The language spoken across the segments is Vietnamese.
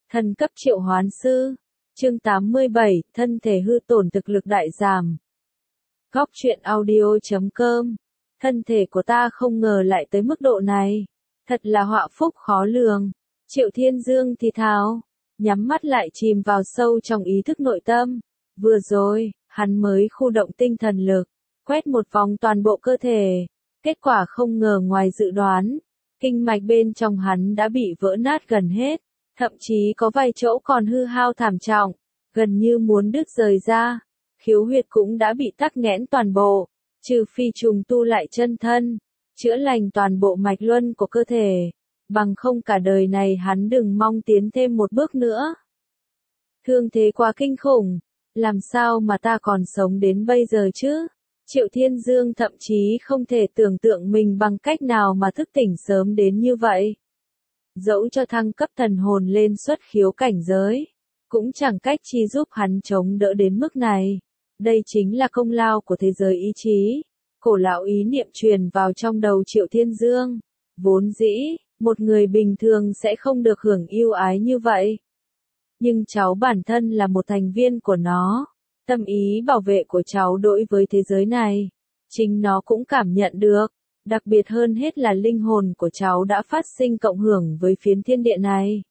Thần cấp triệu hoán sư. Chương 87, thân thể hư tổn thực lực đại giảm. Góc truyện audio.com. Thân thể của ta không ngờ lại tới mức độ này. Thật là họa phúc khó lường. Triệu Thiên Dương thì thào, nhắm mắt lại chìm vào sâu trong ý thức nội tâm. Vừa rồi, hắn mới khu động tinh thần lực, quét một vòng toàn bộ cơ thể. Kết quả không ngờ ngoài dự đoán, kinh mạch bên trong hắn đã bị vỡ nát gần hết. Thậm chí có vài chỗ còn hư hao thảm trọng, gần như muốn đứt rời ra. Khiếu huyệt cũng đã bị tắc nghẽn toàn bộ, trừ phi trùng tu lại chân thân, chữa lành toàn bộ mạch luân của cơ thể. Bằng không cả đời này hắn đừng mong tiến thêm một bước nữa. Thương thế quá kinh khủng, làm sao mà ta còn sống đến bây giờ chứ? Triệu Thiên Dương thậm chí không thể tưởng tượng mình bằng cách nào mà thức tỉnh sớm đến như vậy. Dẫu cho thăng cấp thần hồn lên xuất khiếu cảnh giới, cũng chẳng cách chi giúp hắn chống đỡ đến mức này. Đây chính là công lao của thế giới ý chí. Cổ lão ý niệm truyền vào trong đầu Triệu Thiên Dương. Vốn dĩ, một người bình thường sẽ không được hưởng ưu ái như vậy. Nhưng cháu bản thân là một thành viên của nó. Tâm ý bảo vệ của cháu đối với thế giới này, chính nó cũng cảm nhận được. Đặc biệt hơn hết là linh hồn của cháu đã phát sinh cộng hưởng với phiến thiên địa này.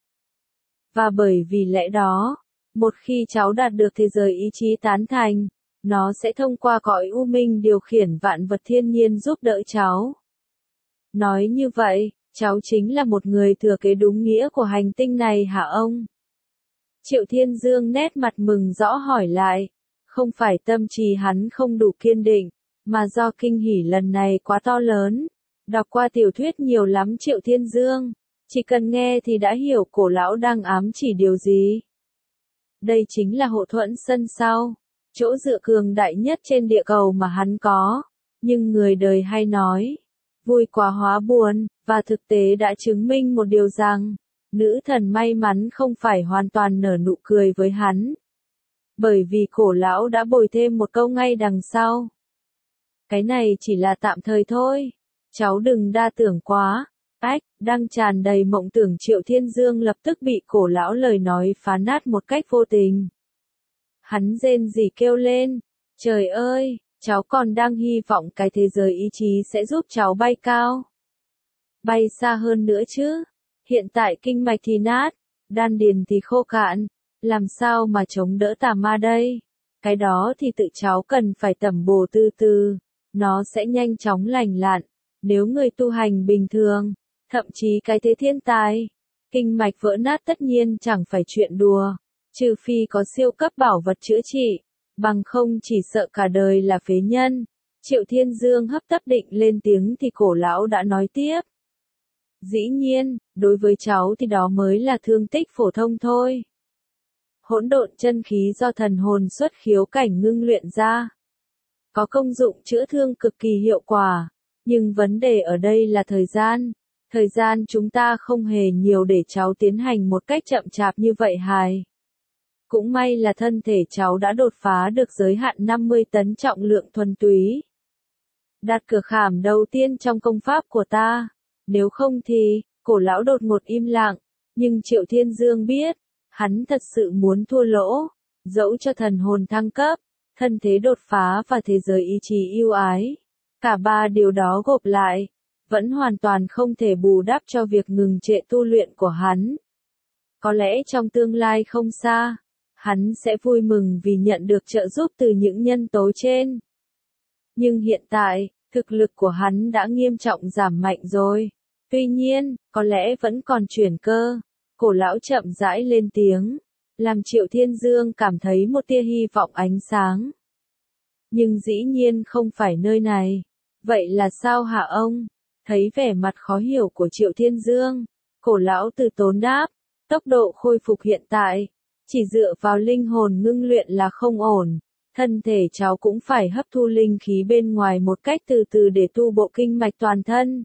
Và bởi vì lẽ đó, một khi cháu đạt được thế giới ý chí tán thành, nó sẽ thông qua cõi u minh điều khiển vạn vật thiên nhiên giúp đỡ cháu. Nói như vậy, cháu chính là một người thừa kế đúng nghĩa của hành tinh này hả ông? Triệu Thiên Dương nét mặt mừng rõ hỏi lại, không phải tâm trí hắn không đủ kiên định, mà do kinh hỉ lần này quá to lớn. Đọc qua tiểu thuyết nhiều lắm Triệu Thiên Dương, chỉ cần nghe thì đã hiểu cổ lão đang ám chỉ điều gì. Đây chính là hộ thuẫn sân sau, chỗ dựa cường đại nhất trên địa cầu mà hắn có. Nhưng người đời hay nói, vui quá hóa buồn, và thực tế đã chứng minh một điều rằng, nữ thần may mắn không phải hoàn toàn nở nụ cười với hắn. Bởi vì cổ lão đã bồi thêm một câu ngay đằng sau. Cái này chỉ là tạm thời thôi. Cháu đừng đa tưởng quá. Ách, đang tràn đầy mộng tưởng Triệu Thiên Dương lập tức bị cổ lão lời nói phá nát một cách vô tình. Hắn rên rỉ kêu lên. Trời ơi, cháu còn đang hy vọng cái thế giới ý chí sẽ giúp cháu bay cao. Bay xa hơn nữa chứ. Hiện tại kinh mạch thì nát, đan điền thì khô cạn. Làm sao mà chống đỡ tà ma đây? Cái đó thì tự cháu cần phải tẩm bổ từ từ. Nó sẽ nhanh chóng lành lặn. Nếu người tu hành bình thường, thậm chí cái thế thiên tài, kinh mạch vỡ nát tất nhiên chẳng phải chuyện đùa. Trừ phi có siêu cấp bảo vật chữa trị, bằng không chỉ sợ cả đời là phế nhân. Triệu Thiên Dương hấp tấp định lên tiếng thì cổ lão đã nói tiếp. Dĩ nhiên, đối với cháu thì đó mới là thương tích phổ thông thôi. Hỗn độn chân khí do thần hồn xuất khiếu cảnh ngưng luyện ra, có công dụng chữa thương cực kỳ hiệu quả, nhưng vấn đề ở đây là thời gian. Thời gian chúng ta không hề nhiều để cháu tiến hành một cách chậm chạp như vậy hài. Cũng may là thân thể cháu đã đột phá được giới hạn 50 tấn trọng lượng thuần túy. Đạt cửa khảm đầu tiên trong công pháp của ta. Nếu không thì, cổ lão đột ngột im lặng, nhưng Triệu Thiên Dương biết, hắn thật sự muốn thua lỗ, dẫu cho thần hồn thăng cấp, thân thế đột phá và thế giới ý chí yêu ái. Cả ba điều đó gộp lại, vẫn hoàn toàn không thể bù đắp cho việc ngừng trệ tu luyện của hắn. Có lẽ trong tương lai không xa, hắn sẽ vui mừng vì nhận được trợ giúp từ những nhân tố trên. Nhưng hiện tại, thực lực của hắn đã nghiêm trọng giảm mạnh rồi. Tuy nhiên, có lẽ vẫn còn chuyển cơ. Cổ lão chậm rãi lên tiếng, làm Triệu Thiên Dương cảm thấy một tia hy vọng ánh sáng. Nhưng dĩ nhiên không phải nơi này. Vậy là sao hả ông? Thấy vẻ mặt khó hiểu của Triệu Thiên Dương, cổ lão từ tốn đáp, tốc độ khôi phục hiện tại, chỉ dựa vào linh hồn ngưng luyện là không ổn. Thân thể cháu cũng phải hấp thu linh khí bên ngoài một cách từ từ để tu bộ kinh mạch toàn thân.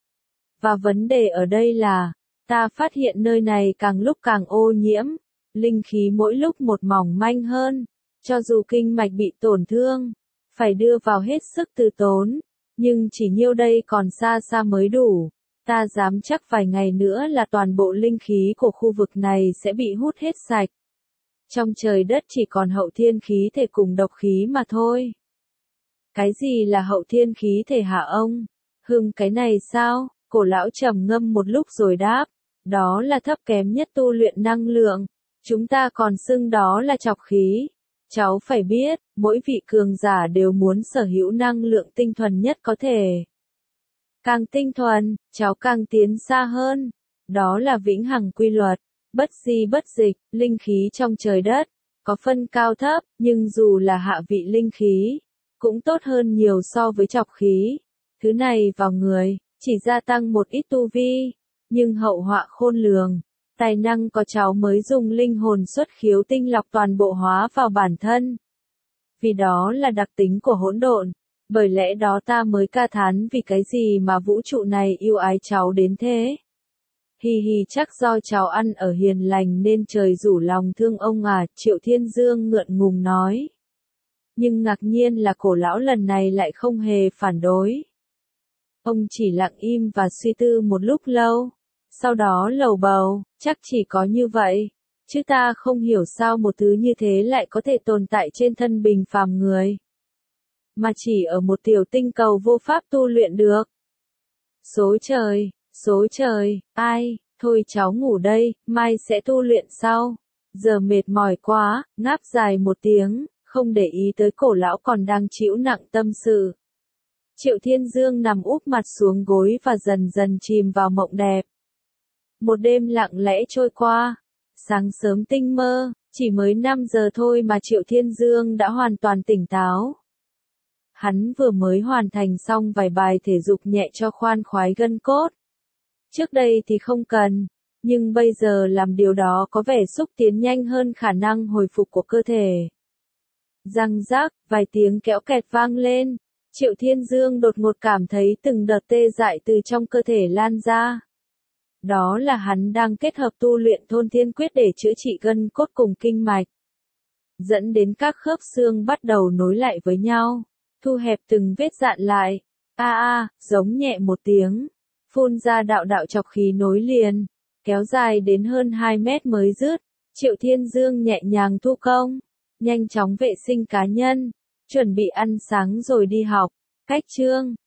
Và vấn đề ở đây là, ta phát hiện nơi này càng lúc càng ô nhiễm, linh khí mỗi lúc một mỏng manh hơn, cho dù kinh mạch bị tổn thương, phải đưa vào hết sức từ tốn, nhưng chỉ nhiêu đây còn xa xa mới đủ. Ta dám chắc vài ngày nữa là toàn bộ linh khí của khu vực này sẽ bị hút hết sạch. Trong trời đất chỉ còn hậu thiên khí thể cùng độc khí mà thôi. Cái gì là hậu thiên khí thể hả ông? Cái này sao? Cổ lão trầm ngâm một lúc rồi đáp. Đó là thấp kém nhất tu luyện năng lượng. Chúng ta còn xưng đó là trọc khí. Cháu phải biết, mỗi vị cường giả đều muốn sở hữu năng lượng tinh thuần nhất có thể. Càng tinh thuần, cháu càng tiến xa hơn. Đó là vĩnh hằng quy luật, bất di bất dịch, linh khí trong trời đất. Có phân cao thấp, nhưng dù là hạ vị linh khí, cũng tốt hơn nhiều so với trọc khí. Thứ này vào người, chỉ gia tăng một ít tu vi, nhưng hậu họa khôn lường. Tài năng có cháu mới dùng linh hồn xuất khiếu tinh lọc toàn bộ hóa vào bản thân. Vì đó là đặc tính của hỗn độn. Bởi lẽ đó ta mới ca thán vì cái gì mà vũ trụ này yêu ái cháu đến thế. Hì hì, chắc do cháu ăn ở hiền lành nên trời rủ lòng thương ông à, Triệu Thiên Dương ngượng ngùng nói. Nhưng ngạc nhiên là cổ lão lần này lại không hề phản đối. Ông chỉ lặng im và suy tư một lúc lâu. Sau đó lầu bầu, chắc chỉ có như vậy. Chứ ta không hiểu sao một thứ như thế lại có thể tồn tại trên thân bình phàm người. Mà chỉ ở một tiểu tinh cầu vô pháp tu luyện được. Số trời, ai, thôi cháu ngủ đây, mai sẽ tu luyện sau. Giờ mệt mỏi quá, ngáp dài một tiếng, không để ý tới cổ lão còn đang chịu nặng tâm sự. Triệu Thiên Dương nằm úp mặt xuống gối và dần dần chìm vào mộng đẹp. Một đêm lặng lẽ trôi qua. Sáng sớm tinh mơ, chỉ mới 5 giờ thôi mà Triệu Thiên Dương đã hoàn toàn tỉnh táo. Hắn vừa mới hoàn thành xong vài bài thể dục nhẹ cho khoan khoái gân cốt. Trước đây thì không cần, nhưng bây giờ làm điều đó có vẻ xúc tiến nhanh hơn khả năng hồi phục của cơ thể. Răng rác, vài tiếng kéo kẹt vang lên. Triệu Thiên Dương đột ngột cảm thấy từng đợt tê dại từ trong cơ thể lan ra. Đó là hắn đang kết hợp tu luyện thôn thiên quyết để chữa trị gân cốt cùng kinh mạch. Dẫn đến các khớp xương bắt đầu nối lại với nhau, thu hẹp từng vết dạn lại. Giống nhẹ một tiếng, phun ra đạo đạo trọc khí nối liền, kéo dài đến hơn 2 mét mới dứt. Triệu Thiên Dương nhẹ nhàng thu công, nhanh chóng vệ sinh cá nhân, chuẩn bị ăn sáng rồi đi học. Cách chương